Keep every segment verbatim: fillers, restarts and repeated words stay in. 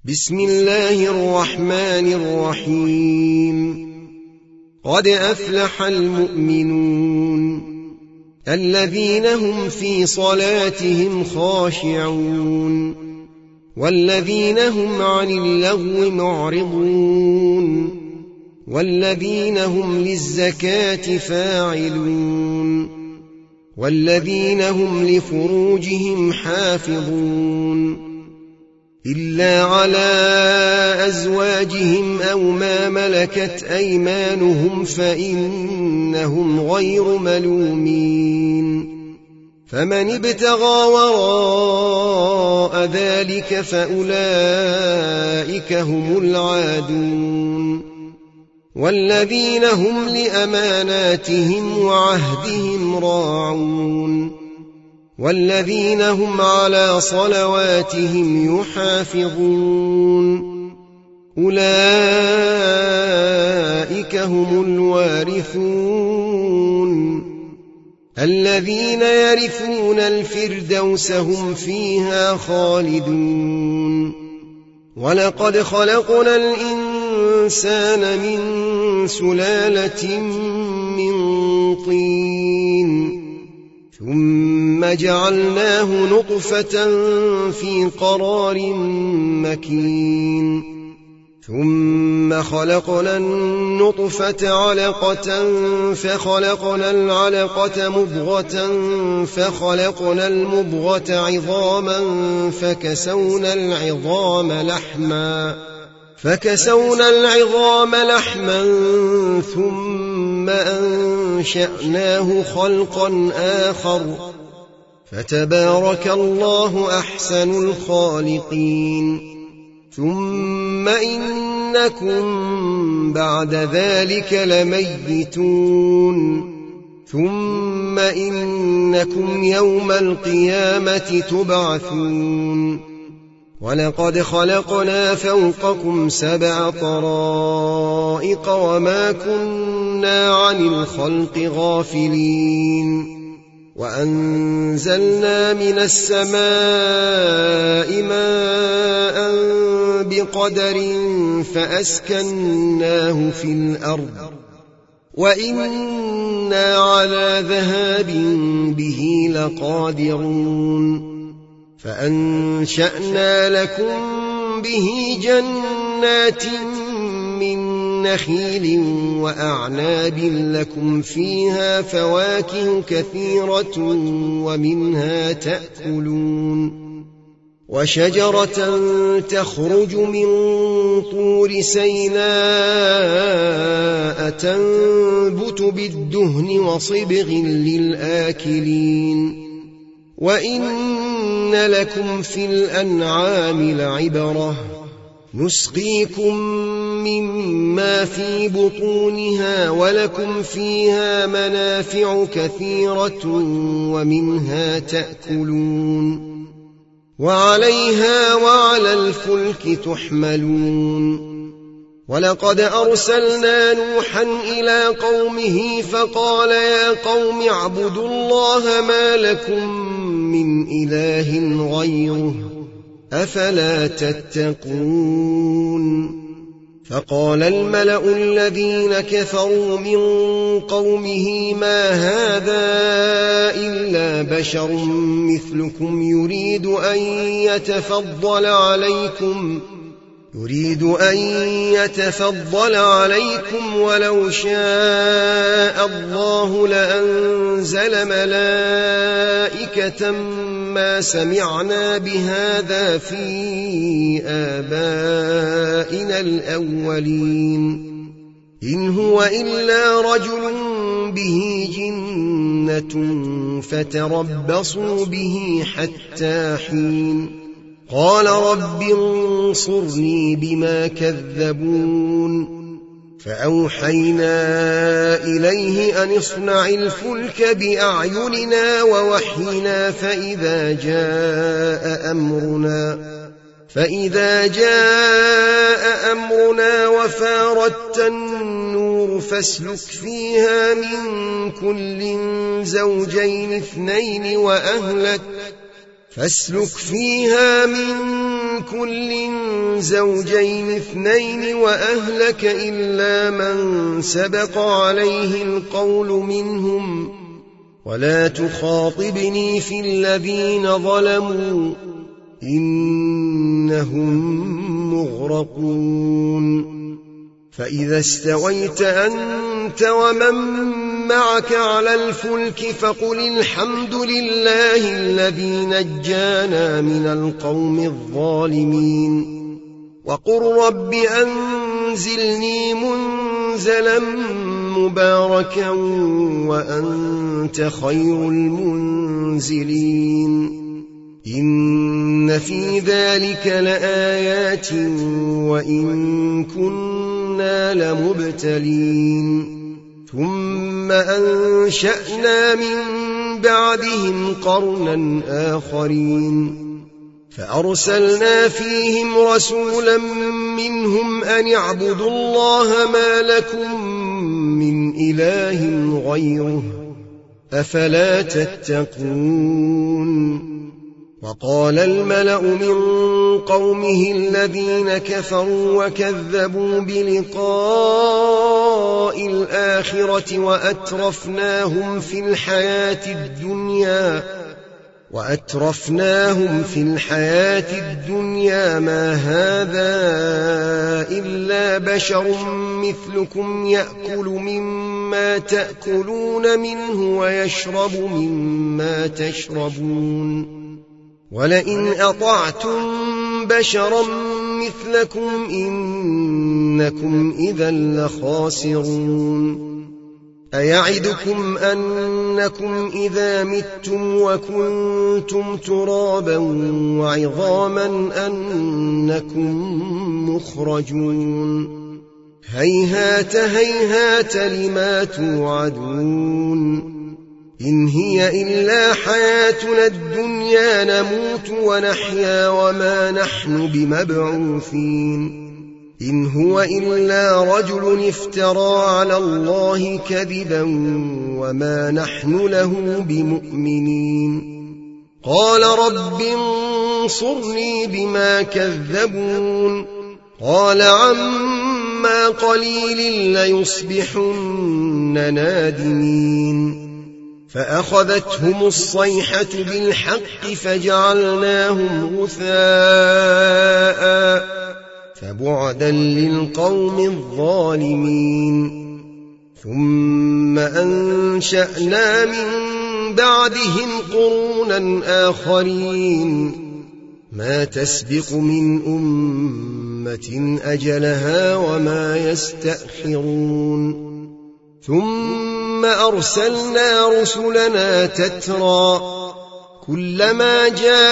بسم الله الرحمن الرحيم قد أفلح المؤمنون الذين هم في صلاتهم خاشعون والذين هم عن اللغو معرضون والذين هم للزكاة فاعلون والذين هم لفروجهم حافظون إلا على أزواجهم أو ما ملكت أيمانهم فإنهم غير ملومين فمن ابتغى وراء ذلك فأولئك هم العادون والذين هم لأماناتهم وعهدهم راعون والذين هم على صلواتهم يحافظون أولئك هم الوارثون الذين يرثون الفردوس هم فيها خالدون ولقد خلقنا الإنسان من سلالة من طين ثم جعلناه نطفة في قرار مكين ثم خلقنا النطفة علقة فخلقنا العلقة مضغة فخلقنا المضغة عظاما فكسونا العظام لحما فكسونا العظام لحما ثم أنشأناه خلقا آخر فتبارك الله أحسن الخالقين ثم إنكم بعد ذلك لميتون ثم إنكم يوم القيامة تبعثون ولقد خلقنا فوقكم سبع طرائق وما كنا عن الخلق غافلين وأنزلنا من السماء ماء بقدر فأسكناه في الأرض وإنا على ذهاب به لقادرون فأنشأنا لكم به جنات من نخيل وأعناب لكم فيها فواكه كثيرة ومنها تأكلون وشجرة تخرج من طور سيناء تنبت بالدهن وصبغ للآكلين وإن لكم في الأنعام لعبرة نسقيكم مما في بطونها ولكم فيها منافع كثيرة ومنها تأكلون وعليها وعلى الفلك تحملون ولقد أرسلنا نوحا إلى قومه فقال يا قوم اعبدوا الله ما لكم من إله غيره أفلا تتقون فقال الملأ الذين كفروا من قومه ما هذا إلا بشر مثلكم يريد أن يتفضل عليكم يريد أن يتفضل عليكم ولو شاء الله لأنزل ملائكة ما سمعنا بهذا في آبائنا الأولين إن هو إلا رجل به جنة فتربصوا به حتى حين قال رب انصرني بما كذبون فأوحينا إليه أن اصنع الفلك بأعيننا ووحينا فإذا جاء أمرنا فإذا جاء أمرنا وفاردت النور فاسلك فيها من كل زوجين اثنين وأهلك فاسلك فيها من كل زوجين اثنين وأهلك إلا من سبق عليه القول منهم ولا تخاطبني في الذين ظلموا إنهم مغرقون فإذا استويت أنت ومن معك على الفلك فقل الحمد لله الذي نجانا من القوم الظالمين وقل رب أنزلني منزلا مباركا وأنت خير المنزلين إن في ذلك لآيات وإن كنا لمبتلين ثم أنشأنا من بعدهم قرنا آخرين فأرسلنا فيهم رسولا منهم أن اعبدوا الله ما لكم من إله غيره أفلا تتقون وقال الملأ من قومه الذين كفروا وكذبوا بلقاء الآخرة وأترفناهم في الحياة الدنيا وأترفناهم في الحياة الدنيا ما هذا إلا بشر مثلكم يأكل مما تأكلون منه ويشرب مما تشربون ولئن أطعتم بشرا مثلكم إنكم إذا لخاسرون أيعدكم أنكم إذا متم وكنتم ترابا وعظاما أنكم مخرجون هيهات هيهات لما توعدون إن هي إلا حياتنا الدنيا نموت ونحيا وما نحن بمبعوثين إن هو إلا رجل افترى على الله كذبا وما نحن له بمؤمنين قال رب انصرني بما كذبون قال عما قليل ليصبحن نادمين فأخذتهم الصيحة بالحق فجعلناهم غثاء فبعدا للقوم الظالمين ثم أنشأنا من بعدهم قرونا آخرين ما تسبق من أمة أجلها وما يستأخرون ثم أرسلنا رسلنا تترى كلما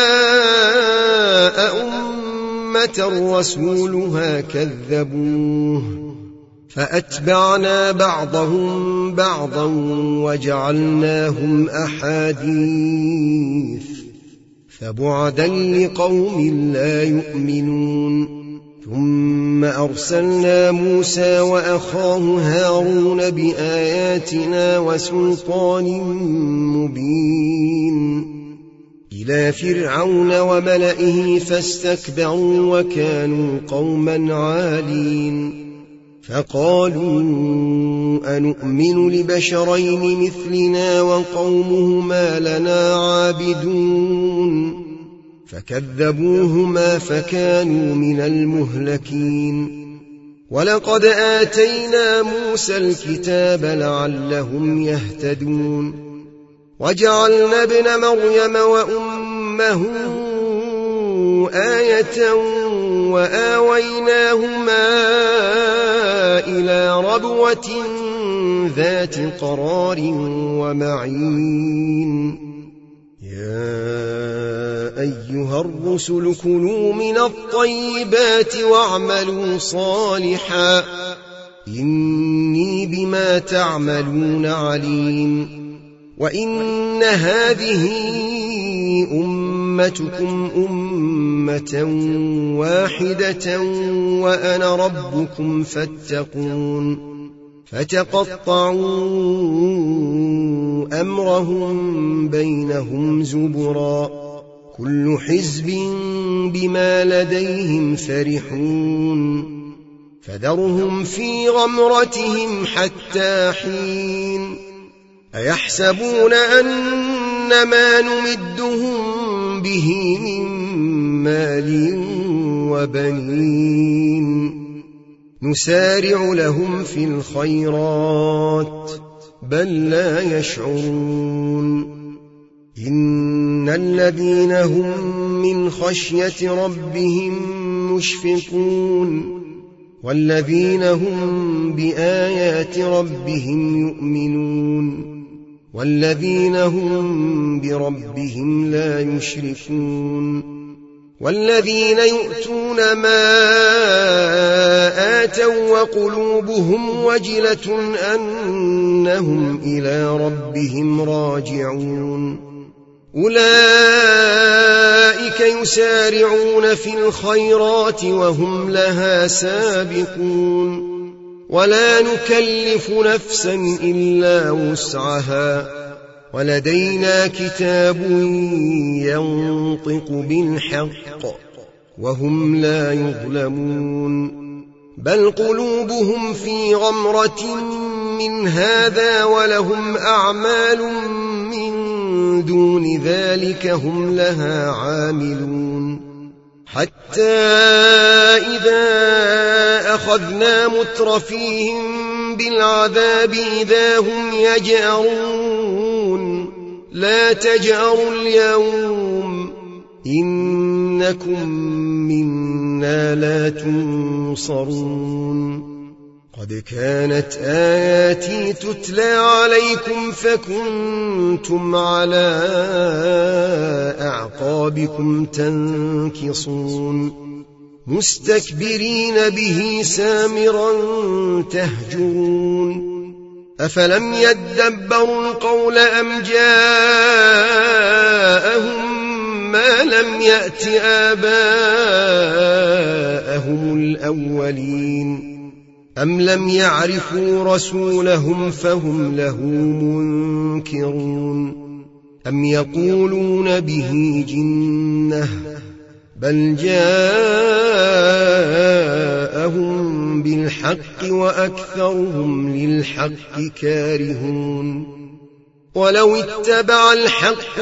جاء أمة رسولها كذبوه فأتبعنا بعضهم بعضا وجعلناهم أحاديث فبعدا لقوم لا يؤمنون ثم أرسلنا موسى وأخاه هارون بآياتنا وسلطان مبين إلى فرعون وملئه فاستكبروا وكانوا قوما عالين فقالوا أنؤمن لبشرين مثلنا وقومهما لنا عابدون فكذبوهما فكانوا من المهلكين ولقد آتينا موسى الكتاب لعلهم يهتدون وجعلنا ابن مريم وأمه آية وآويناهما إلى ربوة ذات قرار ومعين يا أيها الرسل كلوا من الطيبات واعملوا صالحا إني بما تعملون عليم وإن هذه أمتكم أمة واحدة وأنا ربكم فاتقون فتقطعوا أمرهم بينهم زبرا كل حزب بما لديهم فرحون فذرهم في غمرتهم حتى حين أيحسبون أن ما نمدهم به من مال وبنين نسارع لهم في الخيرات بل لا يشعرون إن الذين هم من خشية ربهم مشفقون والذين هم بآيات ربهم يؤمنون والذين هم بربهم لا يشركون والذين يؤتون ما آتوا وقلوبهم وجلة أنهم إلى ربهم راجعون أولئك يسارعون في الخيرات وهم لها سابقون ولا نكلف نفسا إلا وسعها ولدينا كتاب ينطق بالحق وهم لا يظلمون بل قلوبهم في غمرة من هذا ولهم أعمال من دون ذلك هم لها عاملون حتى إذا أخذنا مترفيهم بالعذاب إذا هم يجأرون لا تجأروا اليوم إنكم منا لا تنصرون قد كانت آياتي تتلى عليكم فكنتم على أعقابكم تنكصون مستكبرين به سامرا تهجرون أفلم يدبروا القول أم جاءهم ما لم يأت آباءهم الأولين أم لم يعرفوا رسولهم فهم له منكرون أم يقولون به جنة بل جاءهم بالحق وأكثرهم للحق كارهون ولو اتبع الحق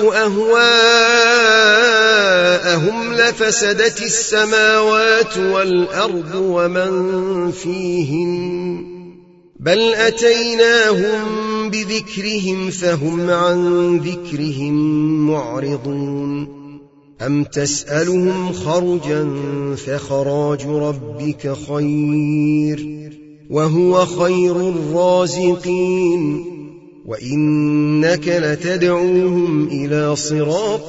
أهواءهم لفسدت السماوات والأرض ومن فيهن بل أتيناهم بذكرهم فهم عن ذكرهم معرضون أم تسألهم خرجا فخراج ربك خير وهو خير الرازقين وإنك لتدعوهم إلى صراط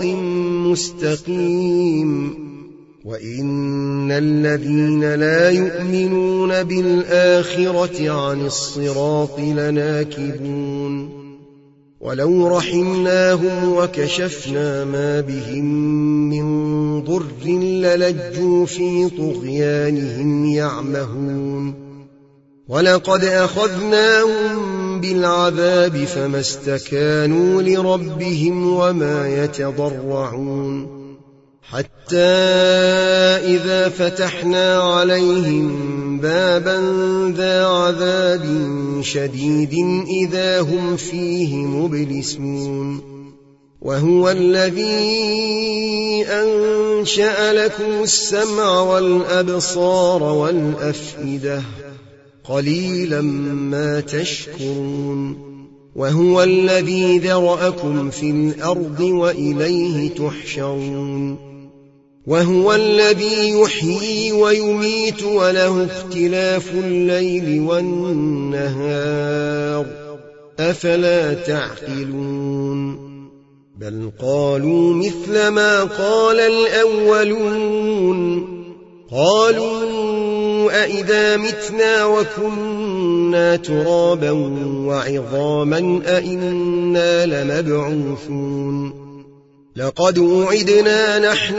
مستقيم وإن الذين لا يؤمنون بالآخرة عن الصراط لناكبون ولو رحمناهم وكشفنا ما بهم من ضر للجوا في طغيانهم يعمهون ولقد أخذناهم بالعذاب فما استكانوا لربهم وما يتضرعون حتى إذا فتحنا عليهم بابا ذا عذاب شديد إذا هم فيه مبلسون وهو الذي أنشأ لكم السمع والأبصار والأفئدة قليلا ما تشكرون وهو الذي ذرأكم في الأرض وإليه تحشرون وهو الذي يحيي ويميت وله اختلاف الليل والنهار أفلا تعقلون بل قالوا مثل ما قال الأولون قالوا أئذا متنا وكنا ترابا وعظاما أئنا لمبعوثون لقد وعدنا نحن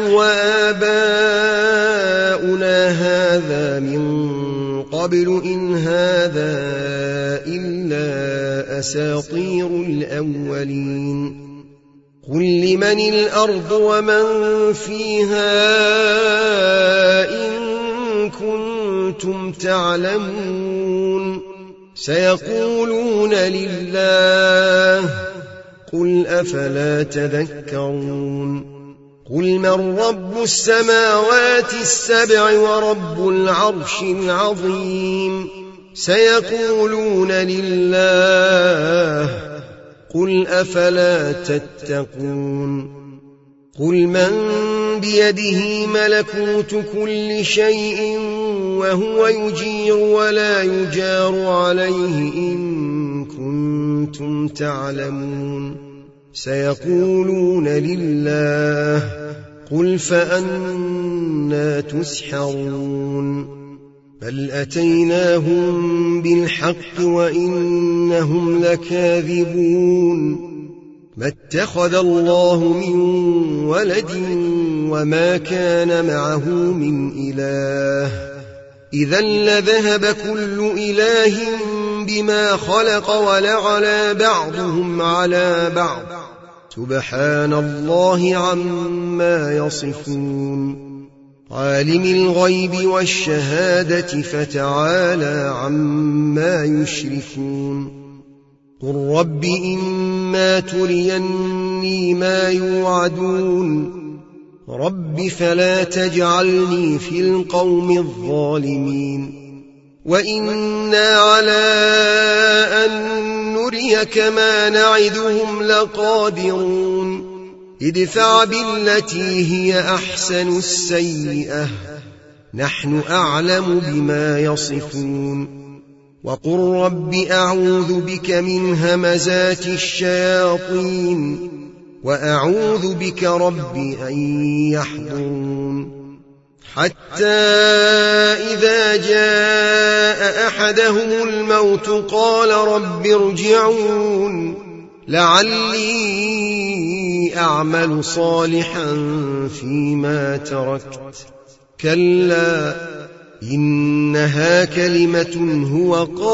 وآباؤنا هذا من قبل إن هذا إلا أساطير الأولين قل لمن الأرض ومن فيها إن كنتم تعلمون سيقولون لله قل أفلا تذكرون قل من رب السماوات السبع ورب العرش العظيم سيقولون لله قل أفلا تتقون قل من بيده ملكوت كل شيء وهو يجير ولا يجار عليه إن كنتم تعلمون سيقولون لله قل فأنى تسحرون بل أتيناهم بالحق وإنهم لكاذبون ما اتخذ الله من ولد وما كان معه من إله إذا لذهب كل إله بما خلق ولعلى بعضهم على بعض سبحان الله عما يصفون عالم الغيب والشهادة فتعالى عما يشركون قل رب إما تريني ما يوعدون رب فلا تجعلني في القوم الظالمين وإنا على أن نريك ما نعدهم لقادرون ادفع بالتي هي أحسن السيئة نحن أعلم بما يصفون وقل رب أعوذ بك من همزات الشياطين وأعوذ بك رب أن يحضرون حتى إذا جاء أحدهم الموت قال رب ارجعون لعلي أعمل صالحا فيما تركت كلا إنها كلمة هو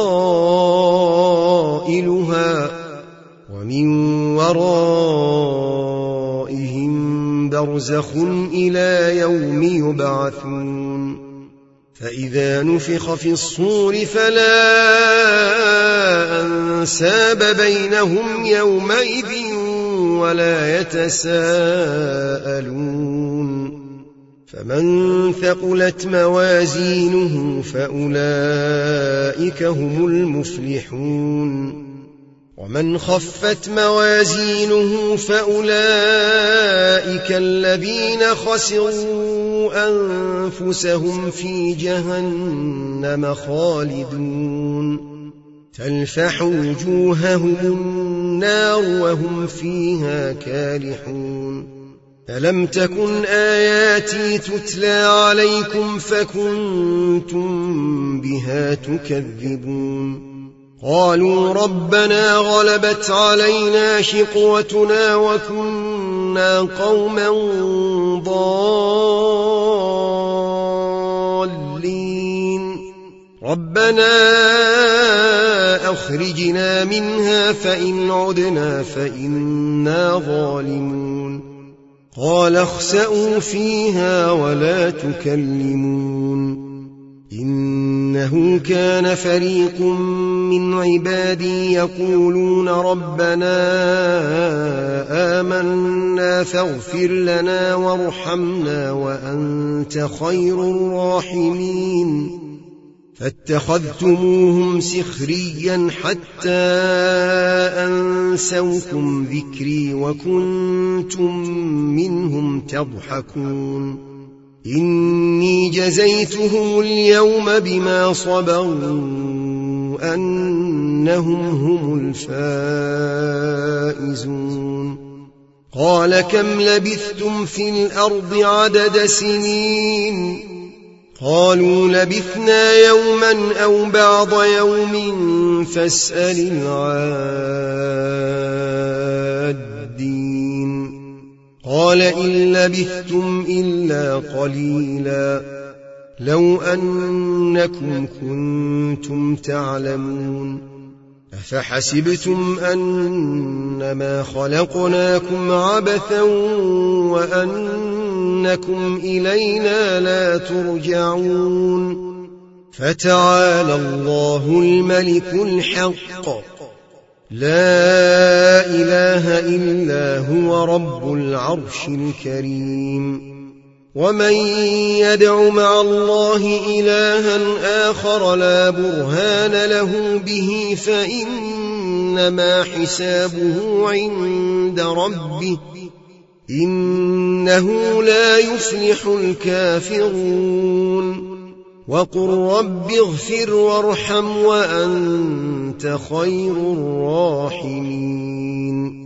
قائلها ومن ورائهم برزخ إلى يوم يبعثون فإذا نفخ في الصور فلا أنساب بينهم يومئذ ولا يتساءلون فمن ثقلت موازينه فأولئك هم المفلحون ومن خفت موازينه فأولئك الذين خسروا أنفسهم في جهنم خالدون تلفح وجوههم النار وهم فيها كالحون ألم تكن آياتي تتلى عليكم فكنتم بها تكذبون قالوا ربنا غلبت علينا شقوتنا وكنا قوما ضالين ربنا أخرجنا منها فإن عدنا فإنا ظالمون قال اخسئوا فيها ولا تكلمون إنه كان فريق من عبادي يقولون ربنا آمنا فاغفر لنا وارحمنا وأنت خير الراحمين فاتخذتموهم سخريا حتى أنسوكم ذكري وكنتم منهم تضحكون إني جزيتهم اليوم بما صبروا أنهم هم الفائزون قال كم لبثتم في الأرض عدد سنين قالوا لبثنا يوما أو بعض يوم فاسأل العادين قال إن لبثتم إلا قليلا لو أنكم كنتم تعلمون أفحسبتم أنما خلقناكم عبثا وأنكم إلينا لا ترجعون فتعالى الله الملك الحق لا إله إلا هو رب العرش الكريم ومن يدع مع الله إلها آخر لا برهان له به فإنما حسابه عند ربه إنه لا يفلح الكافرون وقل رب اغفر وارحم وأنت خير الراحمين